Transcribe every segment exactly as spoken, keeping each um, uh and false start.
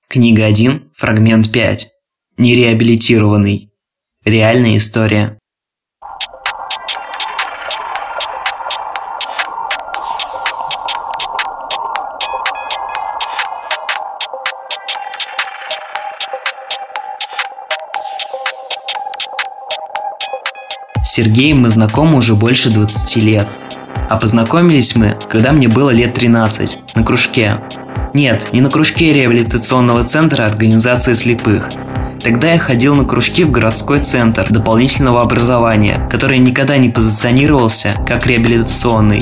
Книга один, фрагмент пять. Нереабилитированный. Реальная история. С Сергеем мы знакомы уже больше двадцати лет. А познакомились мы, когда мне было лет тринадцать, на кружке. Нет, не на кружке реабилитационного центра организации слепых. Тогда я ходил на кружки в городской центр дополнительного образования, который никогда не позиционировался как реабилитационный.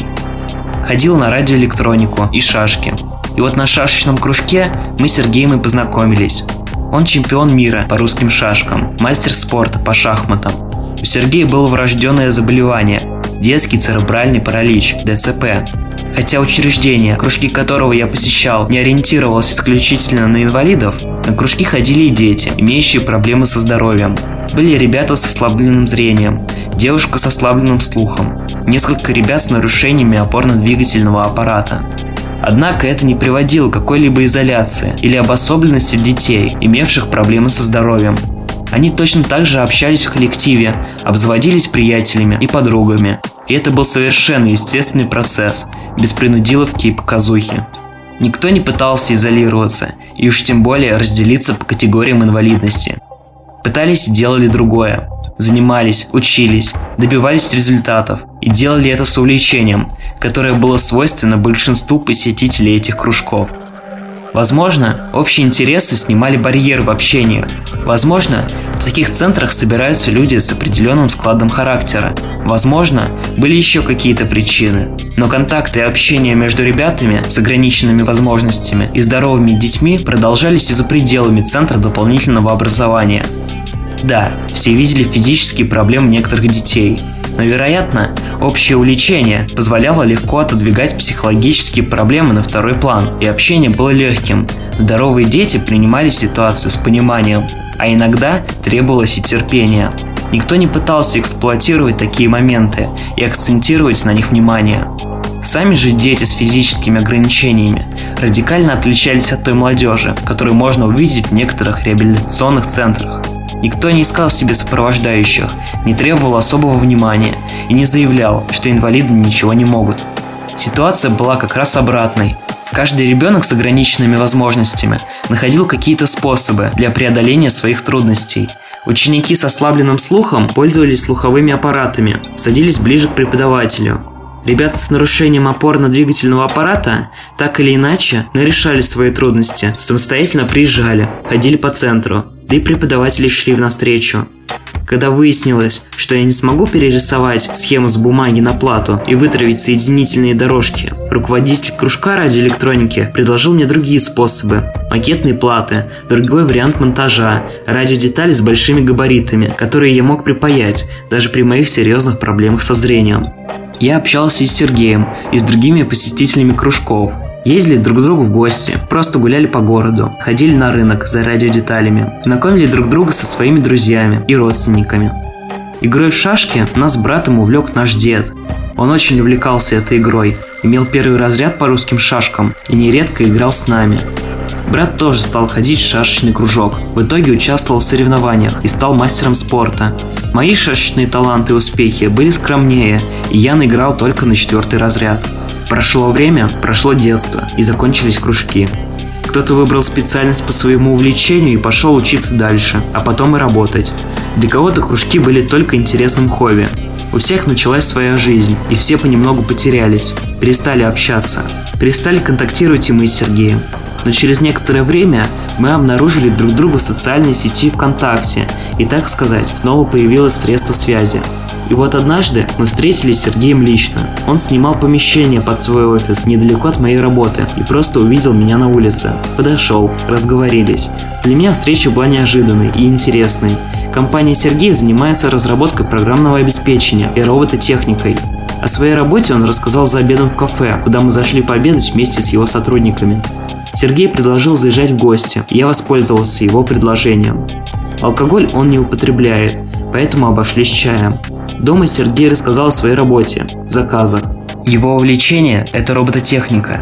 Ходил на радиоэлектронику и шашки. И вот на шашечном кружке мы с Сергеем и познакомились. Он чемпион мира по русским шашкам, мастер спорта по шахматам. У Сергея было врожденное заболевание – детский церебральный паралич, дэ цэ пэ. Хотя учреждение, кружки которого я посещал, не ориентировалось исключительно на инвалидов, на кружки ходили и дети, имеющие проблемы со здоровьем. Были ребята с ослабленным зрением, девушка с ослабленным слухом, несколько ребят с нарушениями опорно-двигательного аппарата. Однако это не приводило к какой-либо изоляции или обособленности детей, имевших проблемы со здоровьем. Они точно так же общались в коллективе, обзаводились приятелями и подругами. И это был совершенно естественный процесс, без принудиловки и показухи. Никто не пытался изолироваться, и уж тем более разделиться по категориям инвалидности. Пытались и делали другое. Занимались, учились, добивались результатов и делали это с увлечением, которое было свойственно большинству посетителей этих кружков. Возможно, общие интересы снимали барьер в общении. Возможно, в таких центрах собираются люди с определенным складом характера. Возможно, были еще какие-то причины. Но контакты и общение между ребятами с ограниченными возможностями и здоровыми детьми продолжались и за пределами центра дополнительного образования. Да, все видели физические проблемы некоторых детей. Но, вероятно, общее увлечение позволяло легко отодвигать психологические проблемы на второй план, и общение было легким. Здоровые дети принимали ситуацию с пониманием, а иногда требовалось и терпение. Никто не пытался эксплуатировать такие моменты и акцентировать на них внимание. Сами же дети с физическими ограничениями радикально отличались от той молодежи, которую можно увидеть в некоторых реабилитационных центрах. Никто не искал себе сопровождающих, не требовал особого внимания и не заявлял, что инвалиды ничего не могут. Ситуация была как раз обратной. Каждый ребенок с ограниченными возможностями находил какие-то способы для преодоления своих трудностей. Ученики с ослабленным слухом пользовались слуховыми аппаратами, садились ближе к преподавателю. Ребята с нарушением опорно-двигательного аппарата так или иначе, но решали свои трудности, самостоятельно приезжали, ходили по центру, да и преподаватели шли навстречу. Когда выяснилось, что я не смогу перерисовать схему с бумаги на плату и вытравить соединительные дорожки, руководитель кружка радиоэлектроники предложил мне другие способы: макетные платы, другой вариант монтажа, радиодетали с большими габаритами, которые я мог припаять, даже при моих серьезных проблемах со зрением. Я общался и с Сергеем, и с другими посетителями кружков. Ездили друг к другу в гости, просто гуляли по городу, ходили на рынок за радиодеталями, знакомили друг друга со своими друзьями и родственниками. Игрой в шашки нас с братом увлек наш дед. Он очень увлекался этой игрой, имел первый разряд по русским шашкам и нередко играл с нами. Брат тоже стал ходить в шашечный кружок, в итоге участвовал в соревнованиях и стал мастером спорта. Мои шашечные таланты и успехи были скромнее, и я наиграл только на четвертый разряд. Прошло время, прошло детство, и закончились кружки. Кто-то выбрал специальность по своему увлечению и пошел учиться дальше, а потом и работать. Для кого-то кружки были только интересным хобби. У всех началась своя жизнь, и все понемногу потерялись, перестали общаться, перестали контактировать и мы с Сергеем. Но через некоторое время мы обнаружили друг друга в социальной сети ВКонтакте, и, так сказать, снова появилось средство связи. И вот однажды мы встретились с Сергеем лично. Он снимал помещение под свой офис недалеко от моей работы и просто увидел меня на улице. Подошел, разговорились. Для меня встреча была неожиданной и интересной. Компания Сергея занимается разработкой программного обеспечения и робототехникой. О своей работе он рассказал за обедом в кафе, куда мы зашли пообедать вместе с его сотрудниками. Сергей предложил заезжать в гости, и я воспользовался его предложением. Алкоголь он не употребляет, поэтому обошлись чаем. Дома Сергей рассказал о своей работе, заказах. Его увлечение – это робототехника.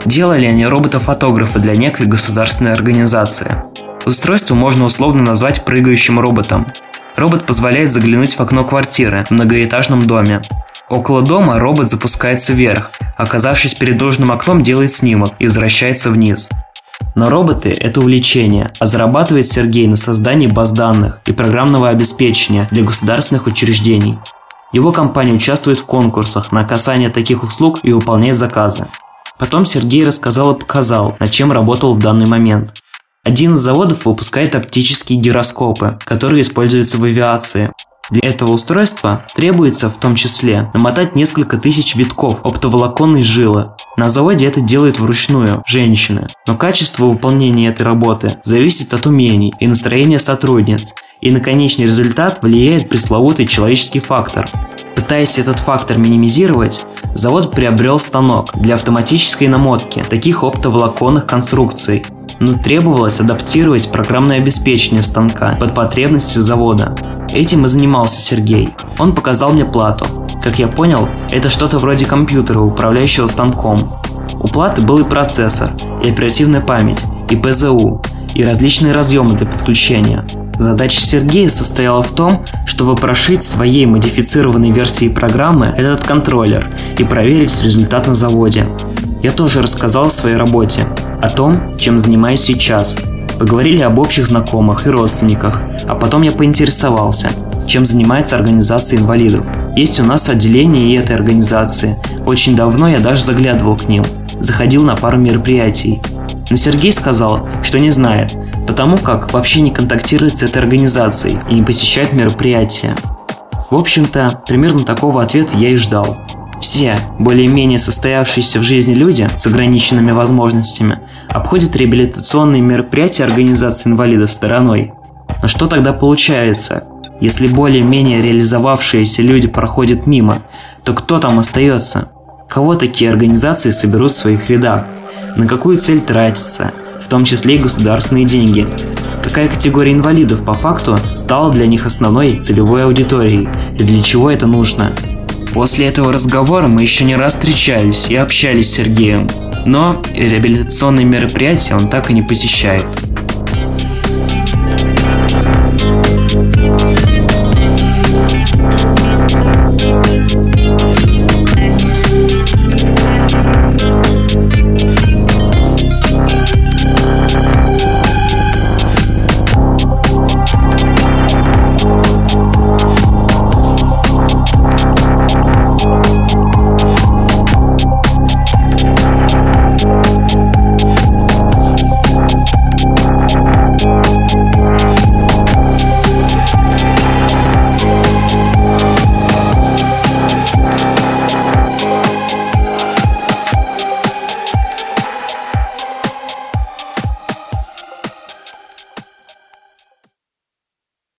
Делали они робота-фотографа для некой государственной организации. Устройство можно условно назвать прыгающим роботом. Робот позволяет заглянуть в окно квартиры в многоэтажном доме. Около дома робот запускается вверх, оказавшись перед нужным окном, делает снимок и возвращается вниз. Но роботы – это увлечение, а зарабатывает Сергей на создании баз данных и программного обеспечения для государственных учреждений. Его компания участвует в конкурсах на оказание таких услуг и выполняет заказы. Потом Сергей рассказал и показал, над чем работал в данный момент. Один из заводов выпускает оптические гироскопы, которые используются в авиации. Для этого устройства требуется в том числе намотать несколько тысяч витков оптоволоконной жилы. На заводе это делают вручную женщины, но качество выполнения этой работы зависит от умений и настроения сотрудниц, и на конечный результат влияет пресловутый человеческий фактор. Пытаясь этот фактор минимизировать, завод приобрел станок для автоматической намотки таких оптоволоконных конструкций, но требовалось адаптировать программное обеспечение станка под потребности завода. Этим и занимался Сергей. Он показал мне плату. Как я понял, это что-то вроде компьютера, управляющего станком. У платы был и процессор, и оперативная память, и пэ зэ у, и различные разъемы для подключения. Задача Сергея состояла в том, чтобы прошить своей модифицированной версией программы этот контроллер и проверить результат на заводе. Я тоже рассказал о своей работе, о том, чем занимаюсь сейчас. Поговорили об общих знакомых и родственниках, а потом я поинтересовался, чем занимается организация инвалидов. Есть у нас отделение и этой организации. Очень давно я даже заглядывал к ним, заходил на пару мероприятий. Но Сергей сказал, что не знает, потому как вообще не контактирует с этой организацией и не посещает мероприятия. В общем-то, примерно такого ответа я и ждал. Все более-менее состоявшиеся в жизни люди с ограниченными возможностями обходят реабилитационные мероприятия организации инвалидов стороной. Но что тогда получается? Если более-менее реализовавшиеся люди проходят мимо, то кто там остается? Кого такие организации соберут в своих рядах? На какую цель тратятся, в том числе и государственные деньги? Какая категория инвалидов по факту стала для них основной целевой аудиторией и для чего это нужно? После этого разговора мы еще не раз встречались и общались с Сергеем, но реабилитационные мероприятия он так и не посещает.